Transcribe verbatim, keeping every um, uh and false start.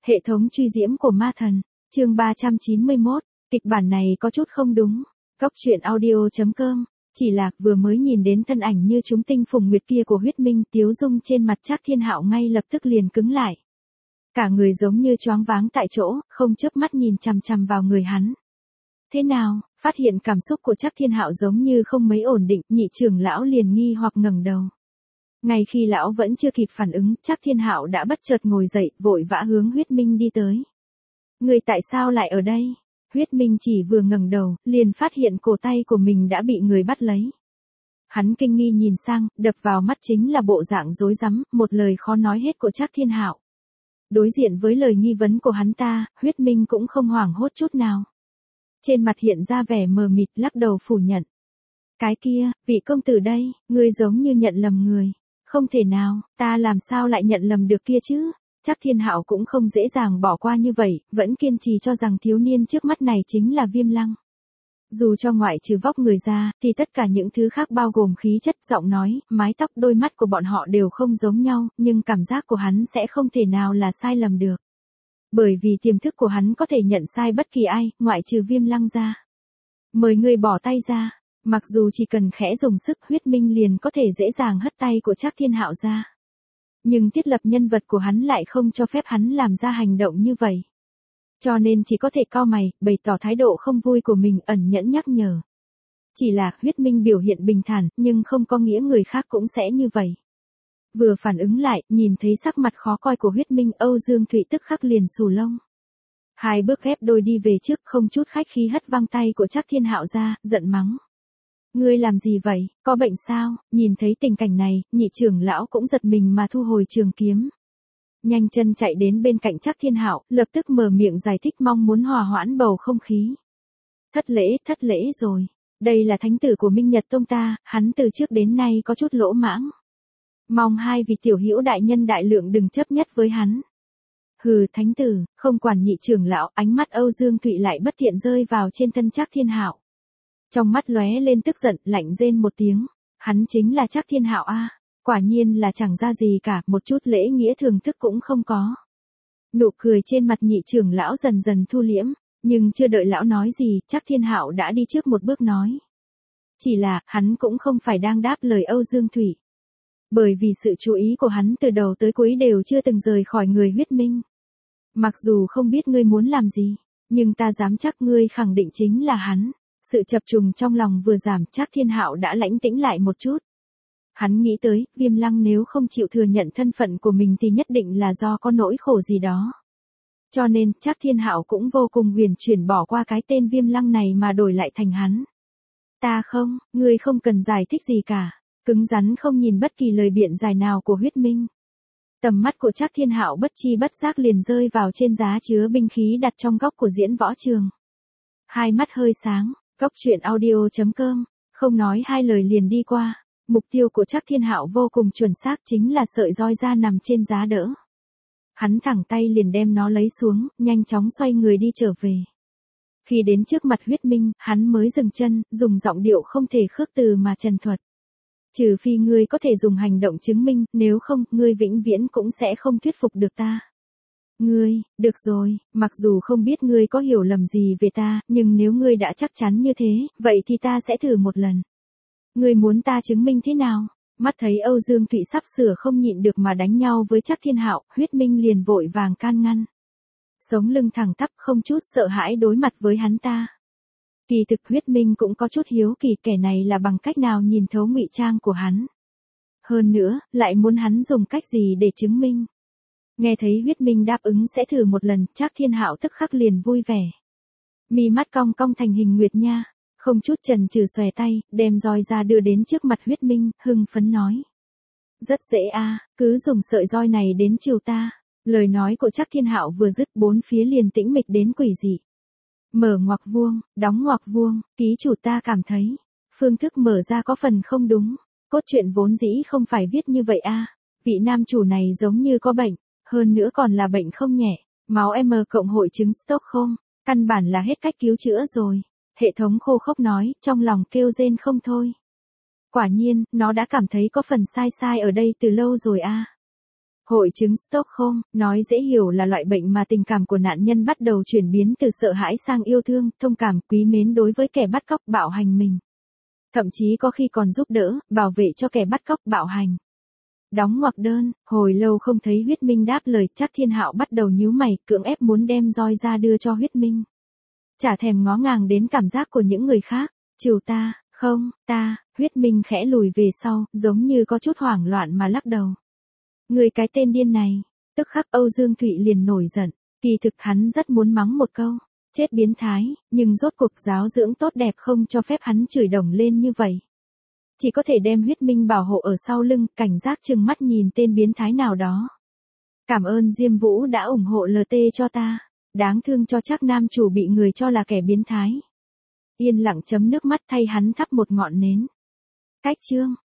Hệ thống truy diễm của ma thần, chương ba trăm chín mươi mốt, kịch bản này có chút không đúng. Cốc truyện audio chấm com, chỉ là vừa mới nhìn đến thân ảnh như chúng tinh phùng nguyệt kia của Huyết Minh, tiếu dung trên mặt Trác Thiên Hạo ngay lập tức liền cứng lại. Cả người giống như choáng váng tại chỗ, không chớp mắt nhìn chằm chằm vào người hắn. Thế nào? Phát hiện cảm xúc của Trác Thiên Hạo giống như không mấy ổn định, nhị trưởng lão liền nghi hoặc ngẩng đầu. Ngay khi lão vẫn chưa kịp phản ứng, Trác Thiên Hạo đã bất chợt ngồi dậy, vội vã hướng Huyết Minh đi tới. Người tại sao lại ở đây? Huyết Minh chỉ vừa ngẩng đầu, liền phát hiện cổ tay của mình đã bị người bắt lấy. Hắn kinh nghi nhìn sang, đập vào mắt chính là bộ dạng rối rắm, một lời khó nói hết của Trác Thiên Hạo. Đối diện với lời nghi vấn của hắn ta, Huyết Minh cũng không hoảng hốt chút nào. Trên mặt hiện ra vẻ mờ mịt, lắc đầu phủ nhận. Cái kia, vị công tử đây, ngươi giống như nhận lầm người. Không thể nào, ta làm sao lại nhận lầm được kia chứ? Trác Thiên Hạo cũng không dễ dàng bỏ qua như vậy, vẫn kiên trì cho rằng thiếu niên trước mắt này chính là Viêm Lăng. Dù cho ngoại trừ vóc người ra, thì tất cả những thứ khác bao gồm khí chất, giọng nói, mái tóc, đôi mắt của bọn họ đều không giống nhau, nhưng cảm giác của hắn sẽ không thể nào là sai lầm được. Bởi vì tiềm thức của hắn có thể nhận sai bất kỳ ai, ngoại trừ Viêm Lăng ra. Mời người bỏ tay ra. Mặc dù chỉ cần khẽ dùng sức, Huyết Minh liền có thể dễ dàng hất tay của Trác Thiên Hạo ra. Nhưng thiết lập nhân vật của hắn lại không cho phép hắn làm ra hành động như vậy. Cho nên chỉ có thể cau mày, bày tỏ thái độ không vui của mình, ẩn nhẫn nhắc nhở. Chỉ là Huyết Minh biểu hiện bình thản, nhưng không có nghĩa người khác cũng sẽ như vậy. Vừa phản ứng lại, nhìn thấy sắc mặt khó coi của Huyết Minh, Âu Dương Thụy tức khắc liền xù lông. Hai bước ghép đôi đi về trước, không chút khách khí hất văng tay của Trác Thiên Hạo ra, giận mắng. Ngươi làm gì vậy, có bệnh sao? Nhìn thấy tình cảnh này, nhị trưởng lão cũng giật mình mà thu hồi trường kiếm. Nhanh chân chạy đến bên cạnh Trác Thiên Hạo, lập tức mở miệng giải thích, mong muốn hòa hoãn bầu không khí. Thất lễ, thất lễ rồi. Đây là thánh tử của Minh Nhật Tông ta, hắn từ trước đến nay có chút lỗ mãng. Mong hai vị tiểu hữu đại nhân đại lượng đừng chấp nhất với hắn. Hừ, thánh tử, không quản nhị trưởng lão, ánh mắt Âu Dương Thụy lại bất thiện rơi vào trên thân Trác Thiên Hạo. Trong mắt lóe lên tức giận, lạnh rên một tiếng. Hắn chính là Trác Thiên Hạo a, quả nhiên là chẳng ra gì cả, một chút lễ nghĩa thường thức cũng không có. Nụ cười trên mặt nhị trưởng lão dần dần thu liễm, nhưng chưa đợi lão nói gì, Trác Thiên Hạo đã đi trước một bước nói. Chỉ là, hắn cũng không phải đang đáp lời Âu Dương Thụy. Bởi vì sự chú ý của hắn từ đầu tới cuối đều chưa từng rời khỏi người Huyết Minh. Mặc dù không biết ngươi muốn làm gì, nhưng ta dám chắc ngươi khẳng định chính là hắn. Sự chập trùng trong lòng vừa giảm, Trác Thiên Hạo đã lãnh tĩnh lại một chút. Hắn nghĩ tới, Viêm Lăng nếu không chịu thừa nhận thân phận của mình thì nhất định là do có nỗi khổ gì đó. Cho nên, Trác Thiên Hạo cũng vô cùng huyền chuyển bỏ qua cái tên Viêm Lăng này mà đổi lại thành hắn. Ta không, ngươi không cần giải thích gì cả. Cứng rắn không nhìn bất kỳ lời biện giải nào của Huyết Minh. Tầm mắt của Trác Thiên Hạo bất chi bất giác liền rơi vào trên giá chứa binh khí đặt trong góc của diễn võ trường. Hai mắt hơi sáng. Cốc truyện audio chấm com, không nói hai lời liền đi qua. Mục tiêu của Trác Thiên Hạo vô cùng chuẩn xác, chính là sợi roi da nằm trên giá đỡ. Hắn thẳng tay liền đem nó lấy xuống, nhanh chóng xoay người đi trở về. Khi đến trước mặt Huyết Minh, hắn mới dừng chân, dùng giọng điệu không thể khước từ mà trần thuật. Trừ phi ngươi có thể dùng hành động chứng minh, nếu không, ngươi vĩnh viễn cũng sẽ không thuyết phục được ta. Ngươi, được rồi, mặc dù không biết ngươi có hiểu lầm gì về ta, nhưng nếu ngươi đã chắc chắn như thế, vậy thì ta sẽ thử một lần. Ngươi muốn ta chứng minh thế nào? Mắt thấy Âu Dương Thụy sắp sửa không nhịn được mà đánh nhau với Trác Thiên Hạo, Huyết Minh liền vội vàng can ngăn. Sống lưng thẳng tắp, không chút sợ hãi đối mặt với hắn ta. Kỳ thực Huyết Minh cũng có chút hiếu kỳ kẻ này là bằng cách nào nhìn thấu ngụy trang của hắn. Hơn nữa, lại muốn hắn dùng cách gì để chứng minh. Nghe thấy Huyết Minh đáp ứng sẽ thử một lần, Trác Thiên Hạo tức khắc liền vui vẻ. Mi mắt cong cong thành hình nguyệt nha, không chút chần chừ xòe tay, đem roi ra đưa đến trước mặt Huyết Minh, hưng phấn nói. Rất dễ a, cứ dùng sợi roi này đến chiều ta. Lời nói của Trác Thiên Hạo vừa dứt, bốn phía liền tĩnh mịch đến quỷ dị. Mở ngoặc vuông, đóng ngoặc vuông, ký chủ ta cảm thấy, phương thức mở ra có phần không đúng. Cốt truyện vốn dĩ không phải viết như vậy a. Vị nam chủ này giống như có bệnh. Hơn nữa còn là bệnh không nhẹ, máu M cộng hội chứng Stockholm, căn bản là hết cách cứu chữa rồi. Hệ thống khô khốc nói, trong lòng kêu rên không thôi. Quả nhiên, nó đã cảm thấy có phần sai sai ở đây từ lâu rồi a. Hội chứng Stockholm, nói dễ hiểu là loại bệnh mà tình cảm của nạn nhân bắt đầu chuyển biến từ sợ hãi sang yêu thương, thông cảm, quý mến đối với kẻ bắt cóc bạo hành mình. Thậm chí có khi còn giúp đỡ, bảo vệ cho kẻ bắt cóc bạo hành. Đóng ngoặc đơn, hồi lâu không thấy Huyết Minh đáp lời, Trác Thiên Hạo bắt đầu nhíu mày, cưỡng ép muốn đem roi ra đưa cho Huyết Minh. Chả thèm ngó ngàng đến cảm giác của những người khác, trừ ta, không, ta, Huyết Minh khẽ lùi về sau, giống như có chút hoảng loạn mà lắc đầu. Người cái tên điên này, tức khắc Âu Dương Thụy liền nổi giận, kỳ thực hắn rất muốn mắng một câu, chết biến thái, nhưng rốt cuộc giáo dưỡng tốt đẹp không cho phép hắn chửi đồng lên như vậy. Chỉ có thể đem Huyết Minh bảo hộ ở sau lưng, cảnh giác trừng mắt nhìn tên biến thái nào đó. Cảm ơn Diêm Vũ đã ủng hộ lờ tê cho ta, đáng thương cho Trác nam chủ bị người cho là kẻ biến thái. Yên lặng chấm nước mắt thay hắn thắp một ngọn nến. Cách chương